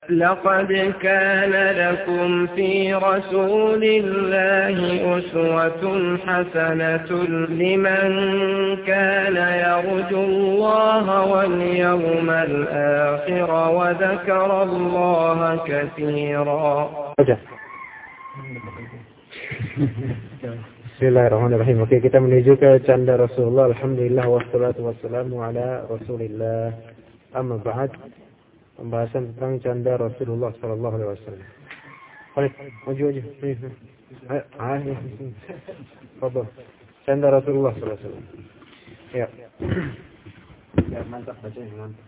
لقد كان لكم في رسول الله أسوة حسنة لمن كان يرجو الله واليوم الآخر وذكر الله كثيرا. Bismillahirrahmanirrahim. Oke, kita menuju ke canda Rasulullah. Alhamdulillah wassalatu wassalamu ala Rasulillah. Amma ba'd. Pembahasan tentang canda Rasulullah sallallahu alaihi wasallam. Baik, maju aja. Ayo. Fadhil. Canda Rasulullah sallallahu alaihi wasallam. Ya. Ya, mantap baca mantap.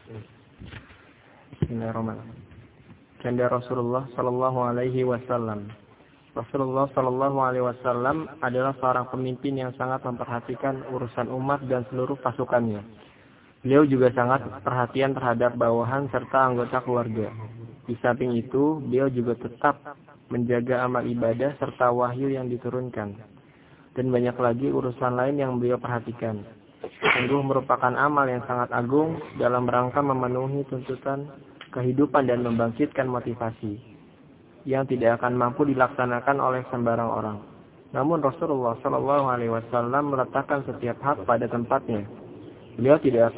Bismillahirrahmanirrahim. Canda Rasulullah sallallahu alaihi wasallam. Rasulullah sallallahu alaihi wasallam adalah seorang pemimpin yang sangat memperhatikan urusan umat dan seluruh pasukannya. Beliau juga sangat perhatian terhadap bawahan serta anggota keluarga. Di samping itu, beliau juga tetap menjaga amal ibadah serta wahyu yang diturunkan. Dan banyak lagi urusan lain yang beliau perhatikan. Sungguh merupakan amal yang sangat agung dalam rangka memenuhi tuntutan kehidupan dan membangkitkan motivasi yang tidak akan mampu dilaksanakan oleh sembarang orang. Namun Rasulullah sallallahu alaihi wasallam meletakkan setiap hak pada tempatnya. Beliau tidak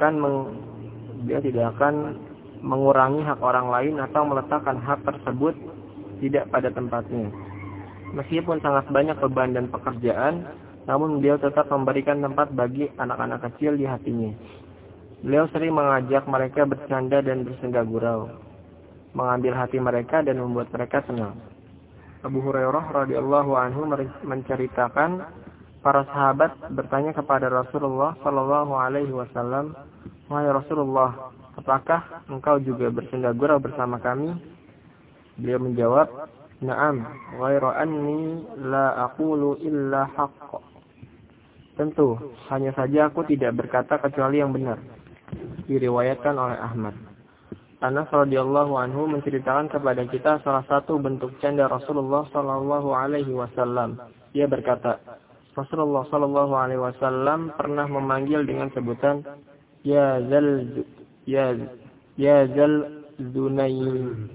akan mengurangi hak orang lain atau meletakkan hak tersebut tidak pada tempatnya. Meskipun sangat banyak beban dan pekerjaan, namun beliau tetap memberikan tempat bagi anak-anak kecil di hatinya. Beliau sering mengajak mereka bercanda dan bersenda gurau, mengambil hati mereka dan membuat mereka senang. Abu Hurairah radhiyallahu anhu menceritakan, para sahabat bertanya kepada Rasulullah sallallahu alaihi wasallam, "Wahai Rasulullah, apakah engkau juga bersenda gurau bersama kami?" Beliau menjawab, "Na'am, ghaira anni la aqulu illa haqq." Tentu, hanya saja aku tidak berkata kecuali yang benar. Diriwayatkan oleh Ahmad. Anas radhiyallahu anhu menceritakan kepada kita salah satu bentuk canda Rasulullah sallallahu alaihi wasallam. Ia berkata, Rasulullah sallallahu alaihi wasallam pernah memanggil dengan sebutan ya zal zunayn.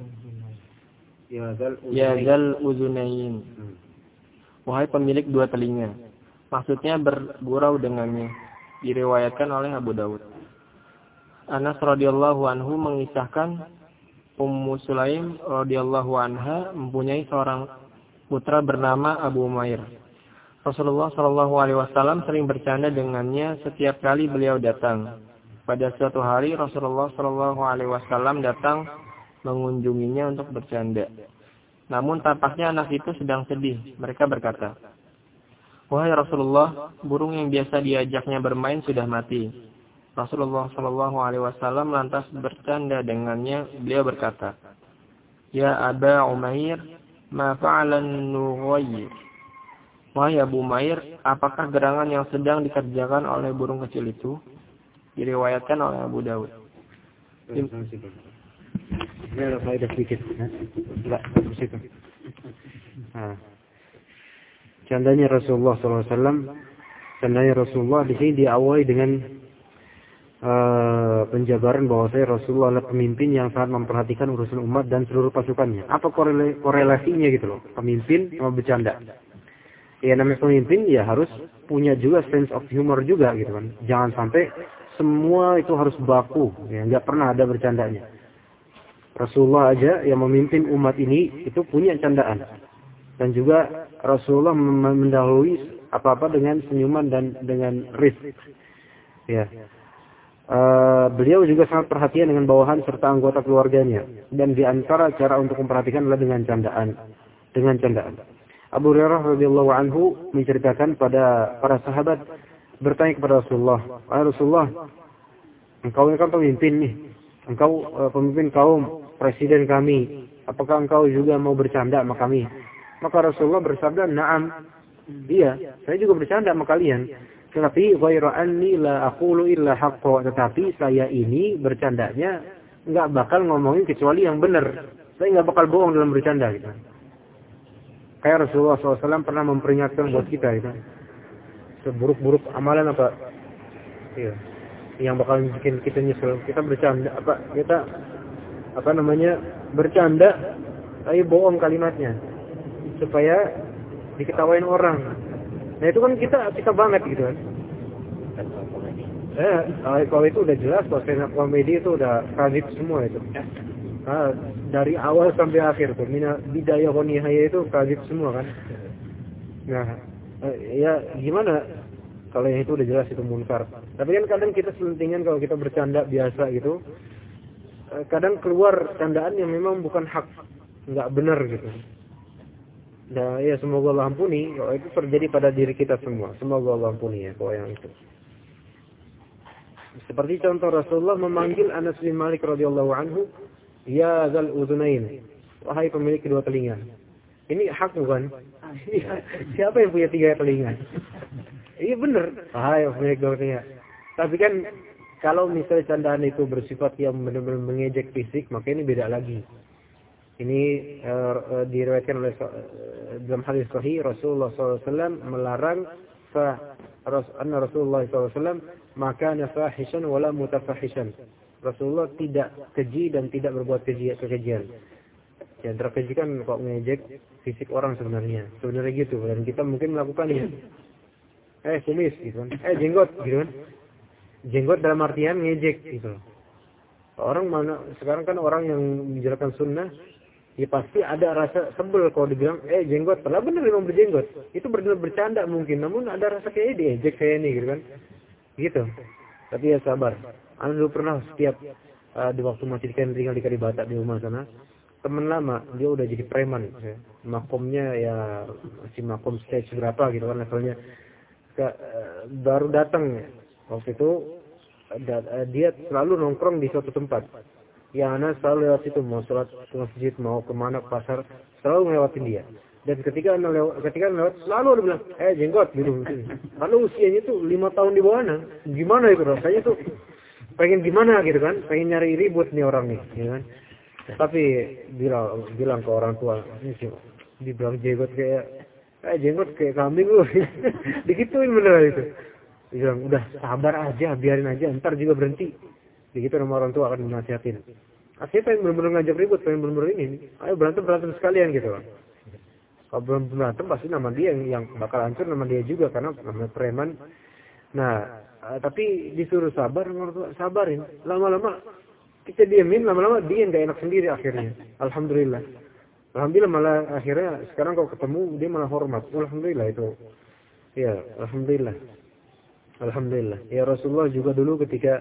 Ya zal uzunayn. Wahai pemilik dua telinga. Maksudnya bergurau dengannya. Diriwayatkan oleh Abu Dawud. Anas radhiyallahu anhu mengisahkan Ummu Sulaim radhiyallahu anha mempunyai seorang putra bernama Abu Umair. Rasulullah sallallahu alaihi wasallam sering bercanda dengannya setiap kali beliau datang. Pada suatu hari Rasulullah sallallahu alaihi wasallam datang mengunjunginya untuk bercanda. Namun tampaknya anak itu sedang sedih. Mereka berkata, "Wahai Rasulullah, burung yang biasa diajaknya bermain sudah mati." Rasulullah sallallahu alaihi wasallam lantas bercanda dengannya. Beliau berkata, "Ya Aba Umair, ma fa'alan nughayr?" Wahai Abu Umair, apakah gerangan yang sedang dikerjakan oleh burung kecil itu? Diriwayatkan oleh Abu Dawud. Ini ada faedah sedikit. Enggak, situ. Candanya Rasulullah SAW. Candanya Rasulullah di sini diawali dengan penjabaran bahwa Rasulullah adalah pemimpin yang sangat memperhatikan urusan umat dan seluruh pasukannya. Apa korelasinya gitu loh? Pemimpin sama bercanda. Ya namanya pemimpin ya harus punya juga sense of humor juga gitu kan. Jangan sampai semua itu harus baku, ya nggak pernah ada bercandanya. Rasulullah aja yang memimpin umat ini itu punya candaan. Dan juga Rasulullah mendahului apa-apa dengan senyuman dan dengan rizq. Ya. Beliau juga sangat perhatian dengan bawahan serta anggota keluarganya. Dan di antara cara untuk memperhatikan adalah dengan candaan. Abu Hurairah radhiyallahu anhu menceritakan pada para sahabat bertanya kepada Rasulullah, "Wahai Rasulullah, engkau ini kan pemimpin nih. Engkau pemimpin kaum, presiden kami. Apakah engkau juga mau bercanda sama kami?" Maka Rasulullah bersabda, "Na'am." Iya, saya juga bercanda sama kalian. Tetapi ghaira anni la aqulu illa haqqo. Tetapi saya ini bercandanya enggak bakal ngomongin kecuali yang benar. Saya enggak bakal bohong dalam bercanda gitu. Kayak Rasulullah SAW pernah memperingatkan buat kita gitu. Seburuk-buruk amalan apa? Iya. Yang bakal bikin kita nyesel. Kita bercanda apa? Kita bercanda tapi bohong kalimatnya supaya diketawain orang. Nah itu kan kita banget gitu kan. Kalau itu udah jelas, kalau stand up comedy itu udah kredit semua itu. Dari awal sampai akhir tuh, bidayah wa nihayah itu kredit semua kan. Nah, ya gimana kalau yang itu udah jelas itu munkar. Tapi kan kadang kita selentingan kalau kita bercanda biasa gitu, kadang keluar candaan yang memang bukan hak, nggak benar gitu. Nah, ya semoga Allah ampuni kalau itu terjadi pada diri kita semua. Semoga Allah ampuni ya kalau yang itu. Seperti contoh Rasulullah memanggil Anas bin Malik radhiyallahu anhu, ya dzal udhunain, wahai pemilik kedua telinga. Ini hak bukan? Siapa yang punya 3 telinga? Iya benar. Wahai pemilik kedua telinga. Tapi kan kalau misalnya candaan itu bersifat yang benar-benar mengejek fisik, maka ini beda lagi. Ini diriwayatkan oleh dalam hadis sahih Rasulullah SAW melarang anna Rasulullah SAW maka nafahishan wala mutafahishan. Rasulullah tidak keji dan tidak berbuat kekejian. Yang terkeji kan kok ngejek fisik orang sebenarnya gitu. Dan kita mungkin melakukannya. Kumis gitu kan. Jenggot gitu kan. Jenggot dalam artian ngejek gitu. Orang mana sekarang kan orang yang menjalankan sunnah, ya pasti ada rasa sebel kalau dibilang jenggot, padahal benar memang berjenggot. Itu benar bercanda mungkin, namun ada rasa kayak diejek saya ini gitu kan. Gitu. Tapi ya sabar. Anda dulu pernah setiap di waktu masih tinggal di Kalibata di rumah sana, teman lama dia udah jadi preman. Makomnya ya masih makom stage berapa gitu kan levelnya. Baru datang waktu itu dia selalu nongkrong di suatu tempat. Ya anak selalu lewat situ, mau sholat ke masjid, mau kemana ke pasar, selalu ngelewatin dia. Dan ketika lewat selalu dia bilang, jenggot gitu. Karena usianya tuh 5 tahun di bawah anak. Gimana itu rasanya tuh? Pengen gimana gitu kan? Pengen nyari ribut nih orang nih, gitu kan? Tapi bilang ke orang tua, ini sih, dibilang jenggot kayak kambing lu. Digituin bener itu. Dia bilang, udah sabar aja, biarin aja, ntar juga berhenti. Begitu nama orang tua akan menasihatin. Asyik pengen bener-bener ngajak ribut, pengen bener-bener ini. Ayo berantem sekalian gitu. Kalau belum berantem pasti nama dia yang bakal hancur, nama dia juga karena namanya preman. Nah, tapi disuruh sabar, orang tua sabarin. Lama-lama kita diemin, lama-lama dia yang gak enak sendiri akhirnya. Alhamdulillah malah akhirnya sekarang kalau ketemu dia malah hormat. Alhamdulillah itu. Ya, alhamdulillah. Ya Rasulullah juga dulu ketika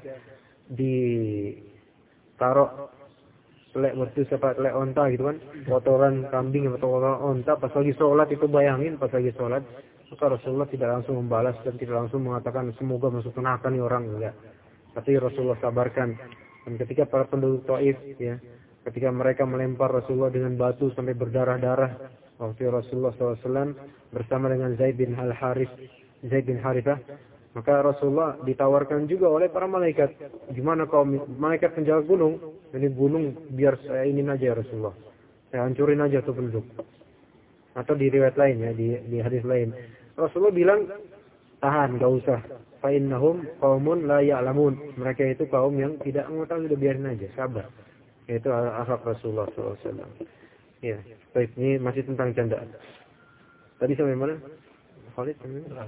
ditaruh telek onta gitu kan, kotoran kambing atau kotoran onta pas lagi sholat itu, bayangin pas lagi sholat, maka Rasulullah tidak langsung membalas dan tidak langsung mengatakan semoga masuk neraka nih orang, enggak. Tapi Rasulullah sabarkan. Dan ketika para penduduk Taif ya, ketika mereka melempar Rasulullah dengan batu sampai berdarah-darah, waktu Rasulullah SAW bersama dengan Zaid bin Harithah, maka Rasulullah ditawarkan juga oleh para malaikat. Gimana kalau malaikat penjaga gunung, ini gunung biar saya ini aja ya Rasulullah, saya hancurin aja tuh penduduk. Atau di riwayat lain ya, di hadis lain, Rasulullah bilang, tahan, gak usah. Fa innahum qaumun la ya'lamun. Mereka itu kaum yang tidak mengetahui, udah biarin aja, sabar. Itu akhlak Rasulullah SAW. Ya, baik, ini masih tentang candaan. Tadi sampai mana? Khalid?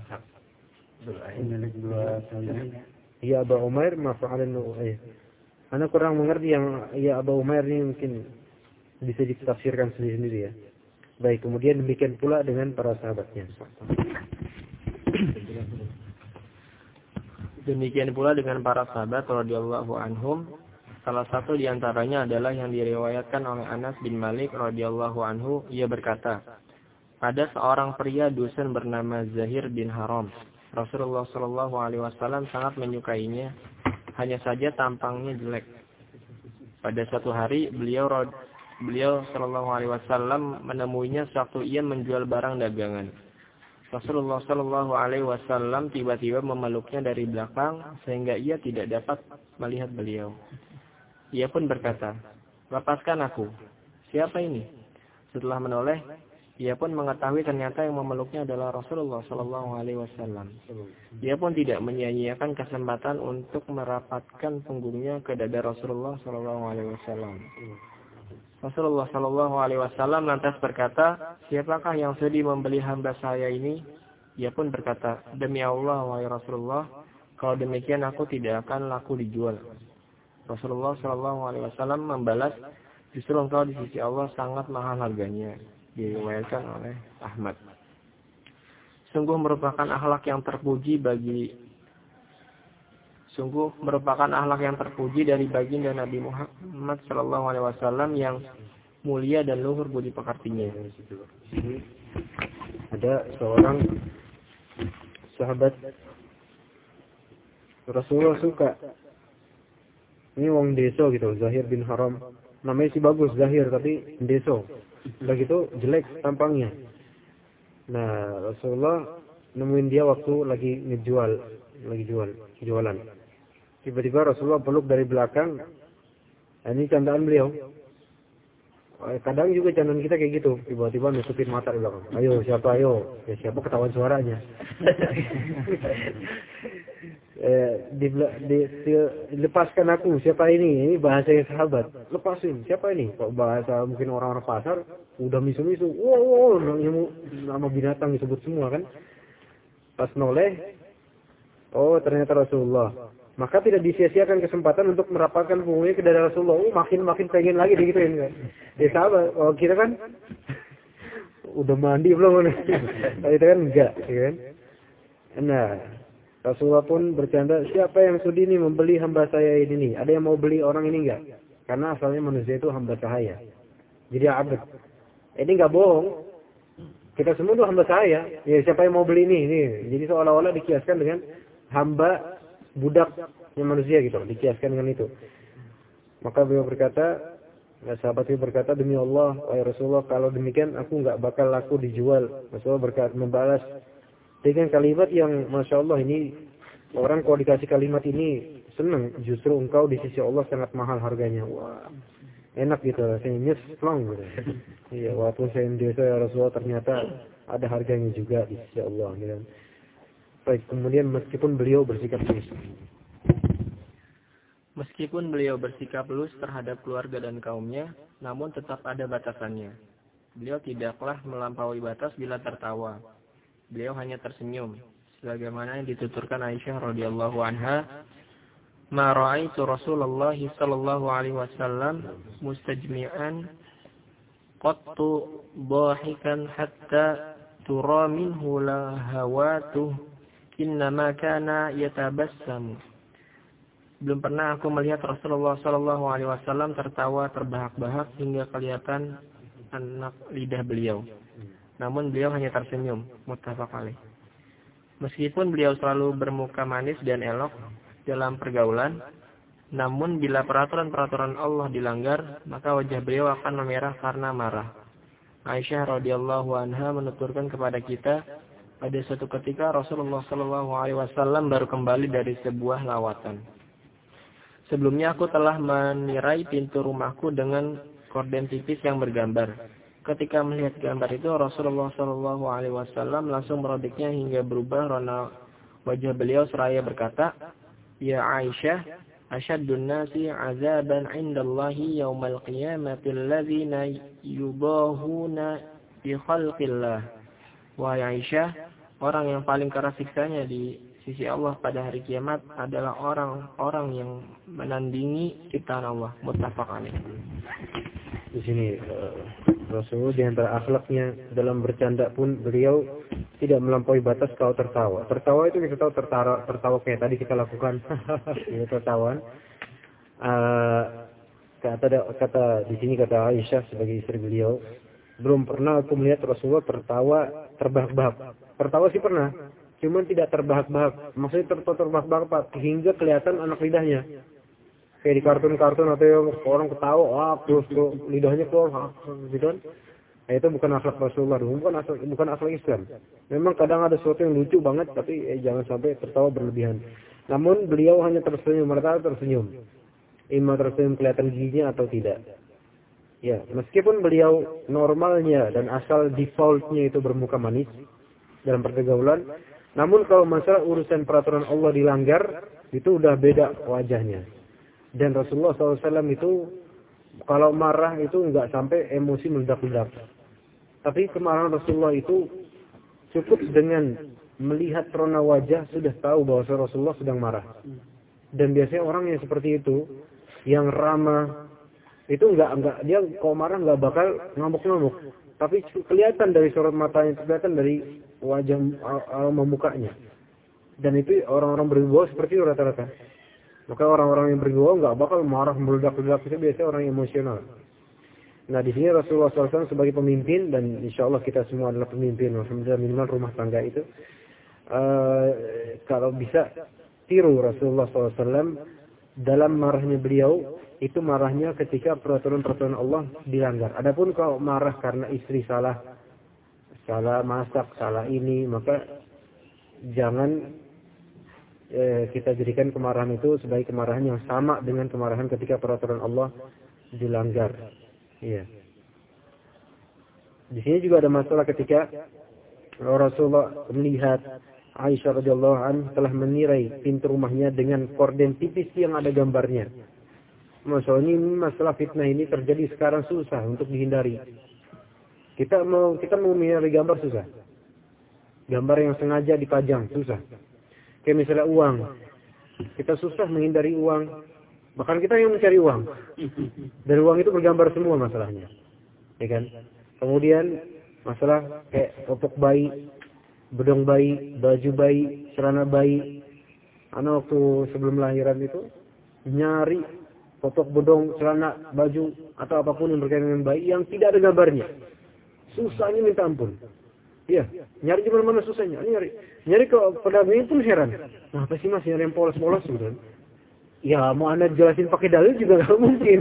Ya Abu Umair mafa'alan Anak kurang mengerti yang ya Abu Umair ini mungkin bisa ditafsirkan sendiri-sendiri ya. Baik, kemudian demikian pula dengan para sahabatnya. Demikian pula dengan para sahabat radhiyallahu anhum. Salah satu di antaranya adalah yang diriwayatkan oleh Anas bin Malik radhiyallahu anhu, ia berkata, ada seorang pria dusun bernama Zahir bin Haram. Rasulullah Shallallahu Alaihi Wasallam sangat menyukainya, hanya saja tampangnya jelek. Pada suatu hari beliau Shallallahu Alaihi Wasallam menemuinya sewaktu ia menjual barang dagangan. Rasulullah Shallallahu Alaihi Wasallam tiba-tiba memeluknya dari belakang sehingga ia tidak dapat melihat beliau. Ia pun berkata, lepaskan aku. Siapa ini? Setelah menoleh, Ia pun mengetahui ternyata yang memeluknya adalah Rasulullah Shallallahu Alaihi Wasallam. Ia pun tidak menyia-nyiakan kesempatan untuk merapatkan punggungnya ke dada Rasulullah Shallallahu Alaihi Wasallam. Rasulullah Shallallahu Alaihi Wasallam lantas berkata, siapakah yang sudi membeli hamba saya ini? Ia pun berkata, demi Allah, wahai Rasulullah, kalau demikian aku tidak akan laku dijual. Rasulullah Shallallahu Alaihi Wasallam membalas, justru engkau di sisi Allah sangat mahal harganya. Diriwayatkan oleh Ahmad. Sungguh merupakan akhlak yang terpuji dari baginda Nabi Muhammad Shallallahu Alaihi Wasallam yang mulia dan luhur budi pekertinya. Ada seorang sahabat Rasulullah suka. Ini wong deso gitu, Zahir bin Haram. Namanya sih bagus Zahir, tapi deso. Udah gitu jelek tampangnya. Nah, Rasulullah nemuin dia waktu lagi jualan. Tiba-tiba Rasulullah peluk dari belakang. Ini candaan beliau. Kadang juga candaan kita kayak gitu. Tiba-tiba nusupin mata di belakang. Ayo, siapa ayo? Ya siapa ketahuan suaranya. Lepaskan aku, siapa ini? Ini bahasa yang sahabat. Lepasin, siapa ini? Kok bahasa mungkin orang-orang pasar udah misu-misu. Wow, nama binatang disebut semua kan. Pas noleh, oh ternyata Rasulullah. Maka tidak disia-siakan kesempatan untuk merapatkan punggungnya ke dada Rasulullah. Makin pengen lagi digituin kan. Ya sahabat, kalau kita kan udah mandi belum? Kita kan enggak, ya kan? Nah, Rasulullah pun bercanda, siapa yang sudi nih membeli hamba saya ini nih? Ada yang mau beli orang ini enggak? Karena asalnya manusia itu hamba sahaya. Jadi abad. Ini enggak bohong. Kita semua itu hamba sahaya. Ya siapa yang mau beli ini? Jadi seolah-olah dikiaskan dengan hamba budak yang manusia gitu. Dikiaskan dengan itu. Maka beliau berkata, sahabat itu berkata, demi Allah, wahai Rasulullah, kalau demikian aku enggak bakal laku dijual. Rasulullah membalas dengan kalimat yang Masya Allah, ini orang kalau dikasih kalimat ini senang. Justru engkau di sisi Allah sangat mahal harganya. Wah, enak gitu, saya nyeslang gitu. Iya, walaupun saya desa ya Rasulullah, ternyata ada harganya juga di sisi Allah gitu. Baik, kemudian meskipun beliau bersikap lus terhadap keluarga dan kaumnya, namun tetap ada batasannya. Beliau tidaklah melampaui batas bila tertawa. Beliau hanya tersenyum, sebagaimana yang dituturkan Aisyah radhiyallahu anha, "Ma ra'aitu Rasulullah sallallahu alaihi wasallam mustajmi'an qattu dhahikan hatta tura minhu lahawatuh, innama kana yatabassam." Belum pernah aku melihat Rasulullah sallallahu alaihi wasallam tertawa terbahak-bahak hingga kelihatan anak lidah beliau. Namun beliau hanya tersenyum. Muttafaq alaih. Meskipun beliau selalu bermuka manis dan elok dalam pergaulan, namun bila peraturan-peraturan Allah dilanggar, maka wajah beliau akan memerah karena marah. Aisyah radhiyallahu anha menuturkan kepada kita, pada suatu ketika Rasulullah sallallahu alaihi wasallam baru kembali dari sebuah lawatan. Sebelumnya aku telah menirai pintu rumahku dengan korden tipis yang bergambar. Ketika melihat gambar itu, Rasulullah Shallallahu Alaihi Wasallam langsung merobeknya hingga berubah warna wajah beliau seraya berkata, Ya Aisyah, asyaddun nasi azaban indallahi yaumal qiyamati alladzina yudahuna bi khalqillah. Wahai Aisyah, orang yang paling keras siksanya di sisi Allah pada hari kiamat adalah orang-orang yang menandingi ciptaan Allah. Muttafaq alaih. Di sini Rasulullah di antara akhlaknya dalam bercanda pun beliau tidak melampaui batas kalau tertawa. Tertawa itu kita tahu tertawa kayak tadi kita lakukan. Ini tertawaan. Kata di sini kata Aisyah sebagai istri beliau, belum pernah aku melihat Rasulullah tertawa terbahak-bahak. Tertawa sih pernah, cuman tidak terbahak-bahak. Maksudnya terbahak-bahak hingga kelihatan anak lidahnya. Kayak di kartun-kartun atau orang ketawa, terus lidahnya keluar, gitu kan? Nah, itu bukan akhlak Rasulullah, bukan akhlak Islam. Memang kadang ada sesuatu yang lucu banget, tapi jangan sampai tertawa berlebihan. Namun beliau hanya tersenyum, mereka tersenyum. Ima tersenyum kelihatan giginya atau tidak. Ya, meskipun beliau normalnya dan asal defaultnya itu bermuka manis dalam pergaulan, namun kalau masalah urusan peraturan Allah dilanggar, itu udah beda wajahnya. Dan Rasulullah SAW itu kalau marah itu nggak sampai emosi meledak-ledak. Tapi kemarahan Rasulullah itu cukup dengan melihat rona wajah sudah tahu bahwa Rasulullah sedang marah. Dan biasanya orang yang seperti itu, yang ramah, itu enggak dia kalau marah enggak bakal ngamuk-ngamuk. Tapi kelihatan dari sorot matanya, kelihatan dari wajah memukanya. Dan itu orang-orang berwibawa seperti itu rata-rata. Maka orang-orang yang berwibawa enggak bakal marah meledak-ledak, itu biasanya orang emosional. Nah, di sini Rasulullah SAW sebagai pemimpin, dan insya Allah kita semua adalah pemimpin, alhamdulillah minimal rumah tangga itu. Kalau bisa tiru Rasulullah SAW dalam marahnya beliau, itu marahnya ketika peraturan-peraturan Allah dilanggar. Adapun kalau marah karena istri salah masak, salah ini, maka jangan kita jadikan kemarahan itu sebagai kemarahan yang sama dengan kemarahan ketika peraturan Allah dilanggar. Iya. Di sini juga ada masalah ketika Rasulullah melihat Aisyah radhiyallahu anha telah menirai pintu rumahnya dengan korden tipis yang ada gambarnya. Masalah ini, masalah fitnah ini terjadi sekarang susah untuk dihindari. Kita mau menghindari gambar susah. Gambar yang sengaja dipajang susah. Kayak misalnya uang, kita susah menghindari uang. Bahkan kita yang mencari uang. Dan uang itu bergambar semua masalahnya, ya kan? Kemudian masalah kayak popok bayi, bedong bayi, baju bayi, celana bayi. Anak waktu sebelum lahiran itu nyari popok bedong, celana, baju atau apapun yang berkaitan dengan bayi yang tidak ada gambarnya. Susahnya minta ampun. Iya, nyari di mana-mana susahnya. Nyari ke pedagangnya pun heran. Nah, apa sih Mas nyari yang polos-polos gitu? Ya, mau Anda jelasin pakai dalil juga nggak mungkin.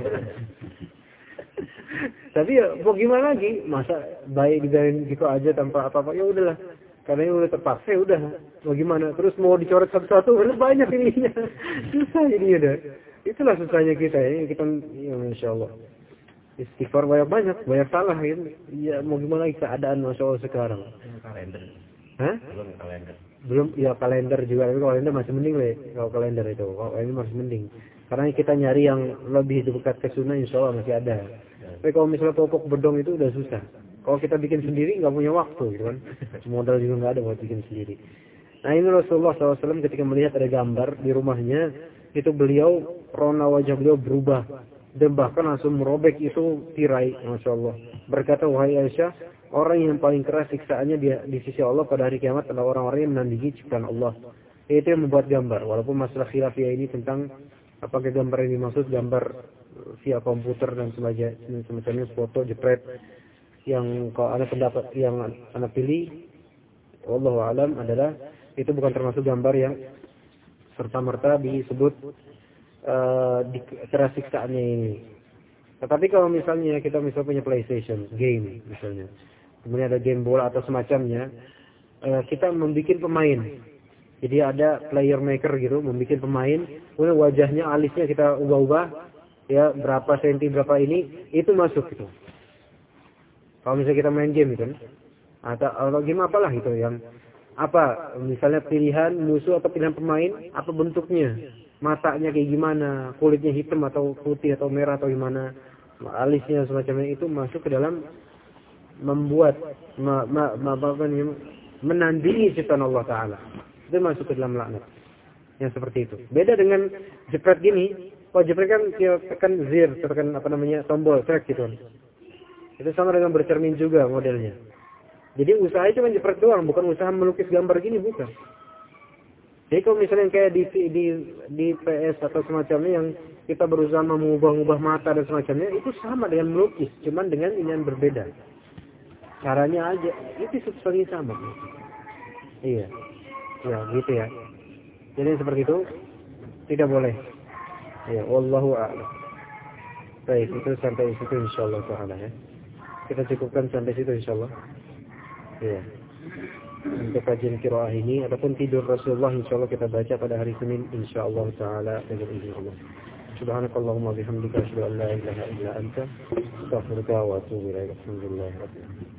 Tapi ya mau gimana lagi? Masa bayi digarin gitu aja tanpa apa-apa? Ya udahlah. Karena udah terpaksa, ya udah. Mau gimana? Terus mau dicoret satu-satu, udah banyak ininya. Susah ini udah. Itulah susahnya kita ya. Kita ya insyaallah. Istighfar banyak salah gitu. Ya mau gimana lagi keadaan masyaallah sekarang. Kalender. Hah? Belum kalender. Belum, ya kalender juga. Tapi kalender masih mending lah. Kalau kalender itu, kalau ini masih mending. Karena kita nyari yang lebih dekat ke sunnah insyaallah masih ada. Tapi kalau misalnya popok bedong itu udah susah. Kalau kita bikin sendiri nggak punya waktu gitu kan. Modal juga nggak ada buat bikin sendiri. Nah ini Rasulullah SAW ketika melihat ada gambar di rumahnya, itu beliau, rona wajah beliau berubah. Dan bahkan langsung merobek itu tirai, Masya Allah. Berkata, wahai Aisyah, orang yang paling keras siksaannya di sisi Allah pada hari kiamat adalah orang-orang yang menandingi ciptaan Allah. Itu yang membuat gambar. Walaupun masalah khilafiyah ini tentang apakah gambar yang dimaksud gambar via komputer dan semacamnya, foto jepret. Yang kalau ada pendapat yang Anda pilih, wallahu alam, adalah itu bukan termasuk gambar yang serta-merta disebut keras siksaannya ini. Tetapi kalau misalnya kita punya PlayStation game misalnya, kemudian ada game bola atau semacamnya, kita membuat pemain. Jadi ada player maker gitu, membuat pemain, kemudian wajahnya, alisnya kita ubah-ubah, ya berapa senti berapa ini, itu masuk gitu. Kalau misalnya kita main game gitu, atau game apalah gitu yang apa, misalnya pilihan musuh atau pilihan pemain, apa bentuknya, matanya kayak gimana, kulitnya hitam atau putih atau merah atau gimana, alisnya semacamnya, itu masuk ke dalam membuat menandingi ciptaan Allah Ta'ala. Itu masuk ke dalam laknat yang seperti itu. Beda dengan jepret gini. Kalau jepret kan dia tekan zir, tekan tombol track gitu. Itu sama dengan bercermin juga modelnya. Jadi usahanya cuma jepret doang, bukan usaha melukis gambar gini, bukan. Jadi kalau misalnya kayak di PS atau semacamnya yang kita berusaha mengubah-ubah mata dan semacamnya, itu sama dengan melukis, cuman dengan ini yang berbeda. Caranya aja, itu substansinya sama. Iya. Ya, gitu ya. Jadi seperti itu tidak boleh. Ya, wallahu a'lam. Baik, itu sampai situ insyaallah taala ya. Kita cukupkan sampai situ insyaallah. Ya. Untuk kajian qiraah ini ataupun tidur Rasulullah insyaallah kita baca pada hari Senin insyaallah taala dengan izin Allah. Subhanakallahumma bihamdika asyhadu an la ilaha illa anta astaghfiruka wa atubu ilaik. Alhamdulillah.